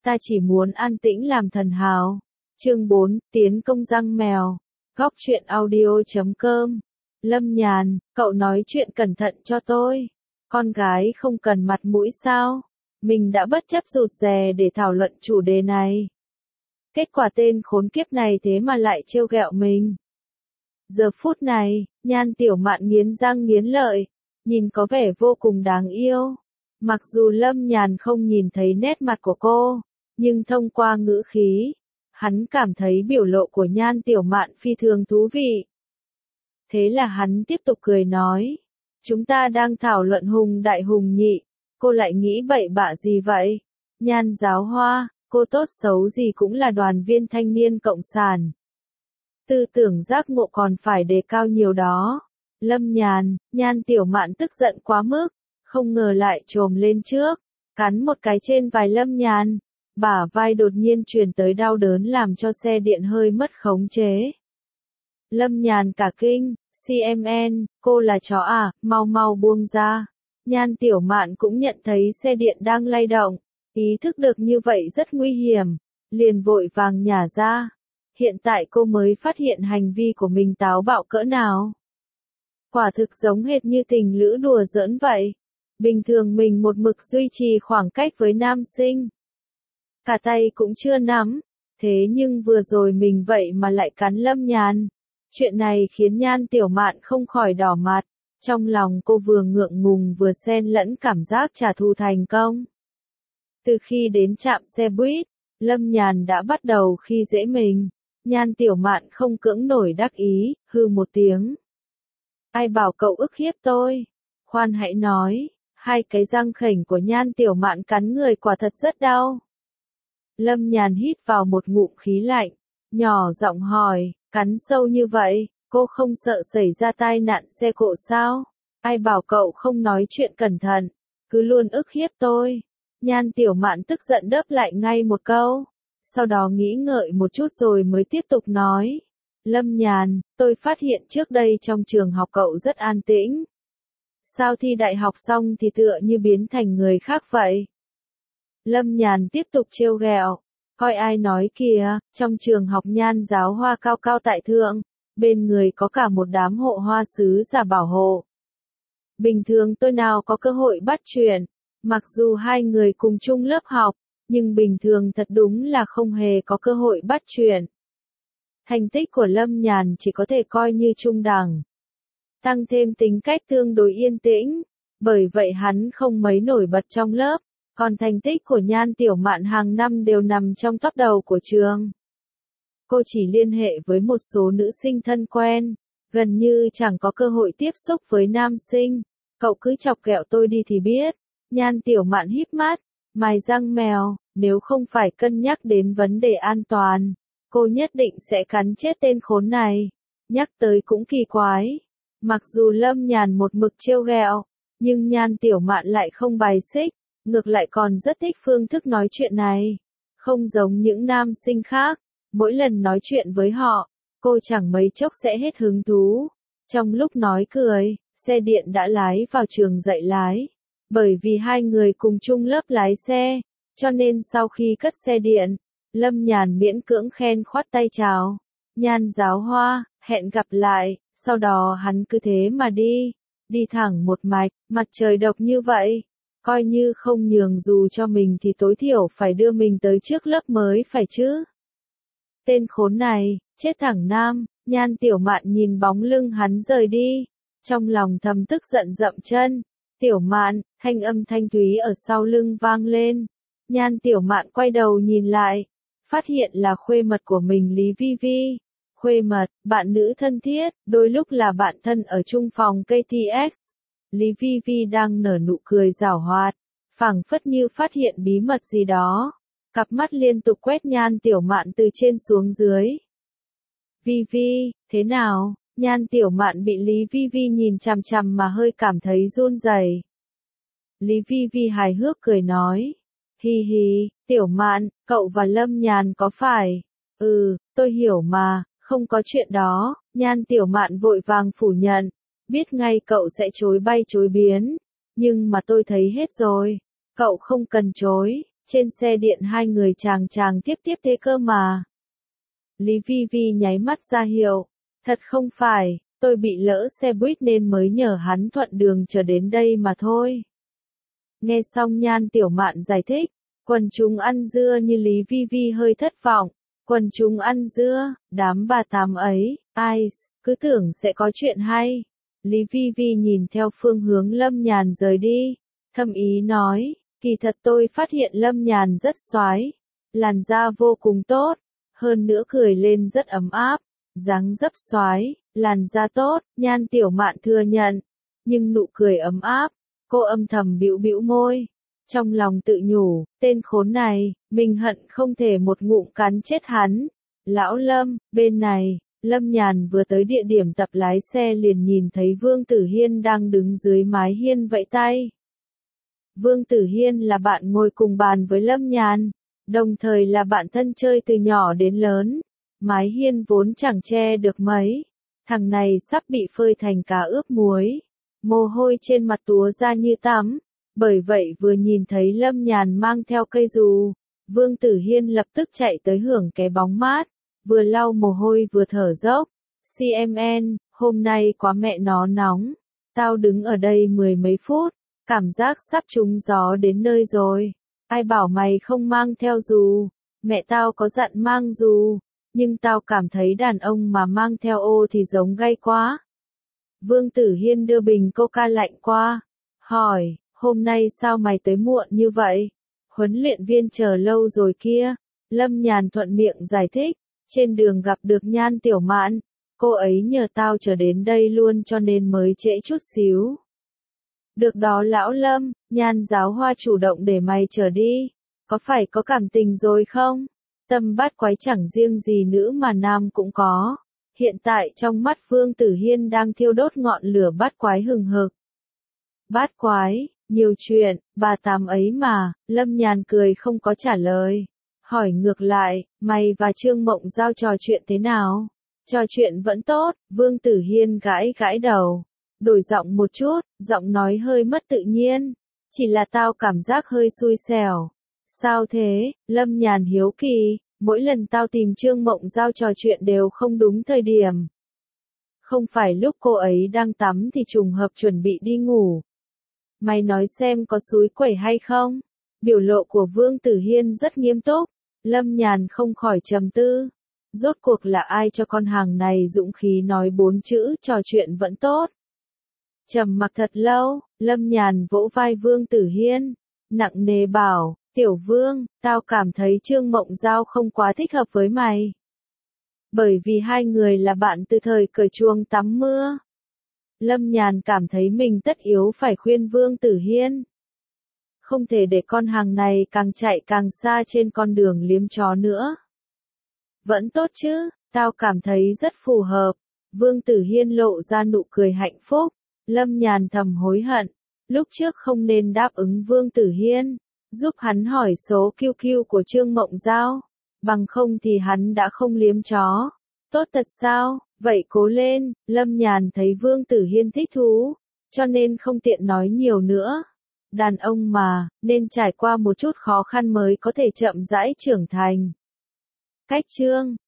ta chỉ muốn an tĩnh làm thần hào. Chương 4, tiến công răng mèo. Góc truyện audio.com. Lâm Nhàn, cậu nói chuyện cẩn thận cho tôi. Con gái không cần mặt mũi sao? Mình đã bất chấp rụt rè để thảo luận chủ đề này. Kết quả tên khốn kiếp này thế mà lại trêu ghẹo mình. Giờ phút này, Nhan Tiểu Mạn nghiến răng nghiến lợi, nhìn có vẻ vô cùng đáng yêu. Mặc dù Lâm Nhàn không nhìn thấy nét mặt của cô, nhưng thông qua ngữ khí, hắn cảm thấy biểu lộ của Nhan Tiểu Mạn phi thường thú vị. Thế là hắn tiếp tục cười nói, chúng ta đang thảo luận hùng đại hùng nhị, cô lại nghĩ bậy bạ gì vậy? Nhan Giáo Hoa, cô tốt xấu gì cũng là đoàn viên thanh niên cộng sản. Tư tưởng giác ngộ còn phải đề cao nhiều đó. Lâm Nhàn, Nhan Tiểu Mạn tức giận quá mức, không ngờ lại trồm lên trước, cắn một cái trên vai Lâm Nhàn, bả vai đột nhiên truyền tới đau đớn làm cho xe điện hơi mất khống chế. Lâm Nhàn cả kinh, CMN, cô là chó à, mau mau buông ra. Nhan Tiểu Mạn cũng nhận thấy xe điện đang lay động, ý thức được như vậy rất nguy hiểm, liền vội vàng nhả ra. Hiện tại cô mới phát hiện hành vi của mình táo bạo cỡ nào. Quả thực giống hệt như tình lữ đùa giỡn vậy. Bình thường mình một mực duy trì khoảng cách với nam sinh. Cả tay cũng chưa nắm, thế nhưng vừa rồi mình vậy mà lại cắn Lâm Nhàn. Chuyện này khiến Nhan Tiểu Mạn không khỏi đỏ mặt, trong lòng cô vừa ngượng ngùng vừa xen lẫn cảm giác trả thù thành công. Từ khi đến trạm xe buýt, Lâm Nhàn đã bắt đầu khi dễ mình. Nhan Tiểu Mạn không cưỡng nổi đắc ý, hừ một tiếng. Ai bảo cậu ức hiếp tôi? Khoan hãy nói, hai cái răng khểnh của Nhan Tiểu Mạn cắn người quả thật rất đau. Lâm Nhàn hít vào một ngụm khí lạnh, nhỏ giọng hỏi, cắn sâu như vậy, cô không sợ xảy ra tai nạn xe cộ sao? Ai bảo cậu không nói chuyện cẩn thận, cứ luôn ức hiếp tôi. Nhan Tiểu Mạn tức giận đáp lại ngay một câu, sau đó nghĩ ngợi một chút rồi mới tiếp tục nói. Lâm Nhàn, tôi phát hiện trước đây trong trường học cậu rất an tĩnh. Sao thi đại học xong thì tựa như biến thành người khác vậy? Lâm Nhàn tiếp tục trêu ghẹo, coi ai nói kìa, trong trường học Nhan Giáo Hoa cao cao tại thượng, bên người có cả một đám hộ hoa sứ giả bảo hộ. Bình thường tôi nào có cơ hội bắt chuyện, mặc dù hai người cùng chung lớp học, nhưng bình thường thật đúng là không hề có cơ hội bắt chuyện. Thành tích của Lâm Nhàn chỉ có thể coi như trung đẳng. Tăng thêm tính cách tương đối yên tĩnh, bởi vậy hắn không mấy nổi bật trong lớp, còn thành tích của Nhan Tiểu Mạn hàng năm đều nằm trong top đầu của trường. Cô chỉ liên hệ với một số nữ sinh thân quen, gần như chẳng có cơ hội tiếp xúc với nam sinh. Cậu cứ chọc ghẹo tôi đi thì biết. Nhan Tiểu Mạn híp mắt, mài răng mèo, nếu không phải cân nhắc đến vấn đề an toàn, cô nhất định sẽ cắn chết tên khốn này. Nhắc tới cũng kỳ quái. Mặc dù Lâm Nhàn một mực trêu ghẹo, nhưng Nhan Tiểu Mạn lại không bài xích, ngược lại còn rất thích phương thức nói chuyện này. Không giống những nam sinh khác, mỗi lần nói chuyện với họ, cô chẳng mấy chốc sẽ hết hứng thú. Trong lúc nói cười, xe điện đã lái vào trường dạy lái. Bởi vì hai người cùng chung lớp lái xe, cho nên sau khi cất xe điện, Lâm Nhàn miễn cưỡng khen khoát tay chào. Nhan Giáo Hoa, hẹn gặp lại, sau đó hắn cứ thế mà đi thẳng một mạch, mặt trời độc như vậy. Coi như không nhường dù cho mình thì tối thiểu phải đưa mình tới trước lớp mới phải chứ. Tên khốn này, chết thẳng nam. Nhan Tiểu Mạn nhìn bóng lưng hắn rời đi, trong lòng thầm tức giận dậm chân. Tiểu Mạn, thanh âm thanh thúy ở sau lưng vang lên. Nhan Tiểu Mạn quay đầu nhìn lại, phát hiện là khuê mật của mình Lý Vi Vi. Khuê mật, bạn nữ thân thiết, đôi lúc là bạn thân ở chung phòng KTX. Lý Vi Vi đang nở nụ cười giảo hoạt, phảng phất như phát hiện bí mật gì đó. Cặp mắt liên tục quét Nhan Tiểu Mạn từ trên xuống dưới. Vi Vi, thế nào? Nhan Tiểu Mạn bị Lý Vi Vi nhìn chằm chằm mà hơi cảm thấy run rẩy. Lý Vi Vi hài hước cười nói. Hi hi, Tiểu Mạn, cậu và Lâm Nhàn có phải? Tôi hiểu mà, không có chuyện đó. Nhan Tiểu Mạn vội vàng phủ nhận. Biết ngay cậu sẽ chối bay chối biến. Nhưng mà tôi thấy hết rồi. Cậu không cần chối. Trên xe điện hai người chàng chàng tiếp tiếp thế cơ mà. Lý Vi Vi nháy mắt ra hiệu. Thật không phải, tôi bị lỡ xe buýt nên mới nhờ hắn thuận đường trở đến đây mà thôi. Nghe xong Nhan Tiểu Mạn giải thích, quần chúng ăn dưa như Lý Vi Vi hơi thất vọng. Quần chúng ăn dưa, đám bà tám ấy, ai, cứ tưởng sẽ có chuyện hay. Lý Vi Vi nhìn theo phương hướng Lâm Nhàn rời đi, thầm ý nói, kỳ thật tôi phát hiện Lâm Nhàn rất xoái, làn da vô cùng tốt, hơn nữa cười lên rất ấm áp, dáng dấp xoái, làn da tốt, Nhan Tiểu Mạn thừa nhận, nhưng nụ cười ấm áp, cô âm thầm bĩu bĩu môi, trong lòng tự nhủ, tên khốn này, mình hận không thể một ngụm cắn chết hắn. Lão Lâm, bên này, Lâm Nhàn vừa tới địa điểm tập lái xe liền nhìn thấy Vương Tử Hiên đang đứng dưới mái hiên vẫy tay. Vương Tử Hiên là bạn ngồi cùng bàn với Lâm Nhàn, đồng thời là bạn thân chơi từ nhỏ đến lớn. Mái hiên vốn chẳng che được mấy, thằng này sắp bị phơi thành cá ướp muối, mồ hôi trên mặt túa ra như tắm. Bởi vậy vừa nhìn thấy Lâm Nhàn mang theo cây dù, Vương Tử Hiên lập tức chạy tới hưởng cái bóng mát, vừa lau mồ hôi vừa thở dốc. CMN, hôm nay quá mẹ nó nóng, tao đứng ở đây mười mấy phút, cảm giác sắp trúng gió đến nơi rồi. Ai bảo mày không mang theo dù, mẹ tao có dặn mang dù, nhưng tao cảm thấy đàn ông mà mang theo ô thì giống gay quá. Vương Tử Hiên đưa bình coca lạnh qua, hỏi, hôm nay sao mày tới muộn như vậy? Huấn luyện viên chờ lâu rồi kia. Lâm Nhàn thuận miệng giải thích, trên đường gặp được Nhan Tiểu Mạn, cô ấy nhờ tao trở đến đây luôn cho nên mới trễ chút xíu. Được đó lão Lâm, Nhan giáo hoa chủ động để mày trở đi, có phải có cảm tình rồi không? Tâm bát quái chẳng riêng gì nữ mà nam cũng có. Hiện tại trong mắt Vương Tử Hiên đang thiêu đốt ngọn lửa bát quái hừng hực. Bát quái, nhiều chuyện, bà tám ấy mà, Lâm Nhàn cười không có trả lời. Hỏi ngược lại, mày và Trương Mộng Giao trò chuyện thế nào? Trò chuyện vẫn tốt, Vương Tử Hiên gãi gãi đầu. Đổi giọng một chút, giọng nói hơi mất tự nhiên. Chỉ là tao cảm giác hơi xui xẻo. Sao thế? Lâm Nhàn hiếu kỳ, mỗi lần tao tìm Trương Mộng Giao trò chuyện đều không đúng thời điểm. Không phải lúc cô ấy đang tắm thì trùng hợp chuẩn bị đi ngủ. Mày nói xem có xúi quẩy hay không? Biểu lộ của Vương Tử Hiên rất nghiêm túc. Lâm Nhàn không khỏi trầm tư. Rốt cuộc là ai cho con hàng này dũng khí nói 4 chữ trò chuyện vẫn tốt. Trầm mặc thật lâu, Lâm Nhàn vỗ vai Vương Tử Hiên, nặng nề bảo, Tiểu Vương, tao cảm thấy Trương Mộng Giao không quá thích hợp với mày. Bởi vì hai người là bạn từ thời cởi chuồng tắm mưa. Lâm Nhàn cảm thấy mình tất yếu phải khuyên Vương Tử Hiên. Không thể để con hàng này càng chạy càng xa trên con đường liếm chó nữa. Vẫn tốt chứ, tao cảm thấy rất phù hợp. Vương Tử Hiên lộ ra nụ cười hạnh phúc. Lâm Nhàn thầm hối hận. Lúc trước không nên đáp ứng Vương Tử Hiên, giúp hắn hỏi số QQ của Trương Mộng Giao. Bằng không thì hắn đã không liếm chó. Tốt thật sao? Vậy cố lên. Lâm Nhàn thấy Vương Tử Hiên thích thú, cho nên không tiện nói nhiều nữa. Đàn ông mà, nên trải qua một chút khó khăn mới có thể chậm rãi trưởng thành. Cách chương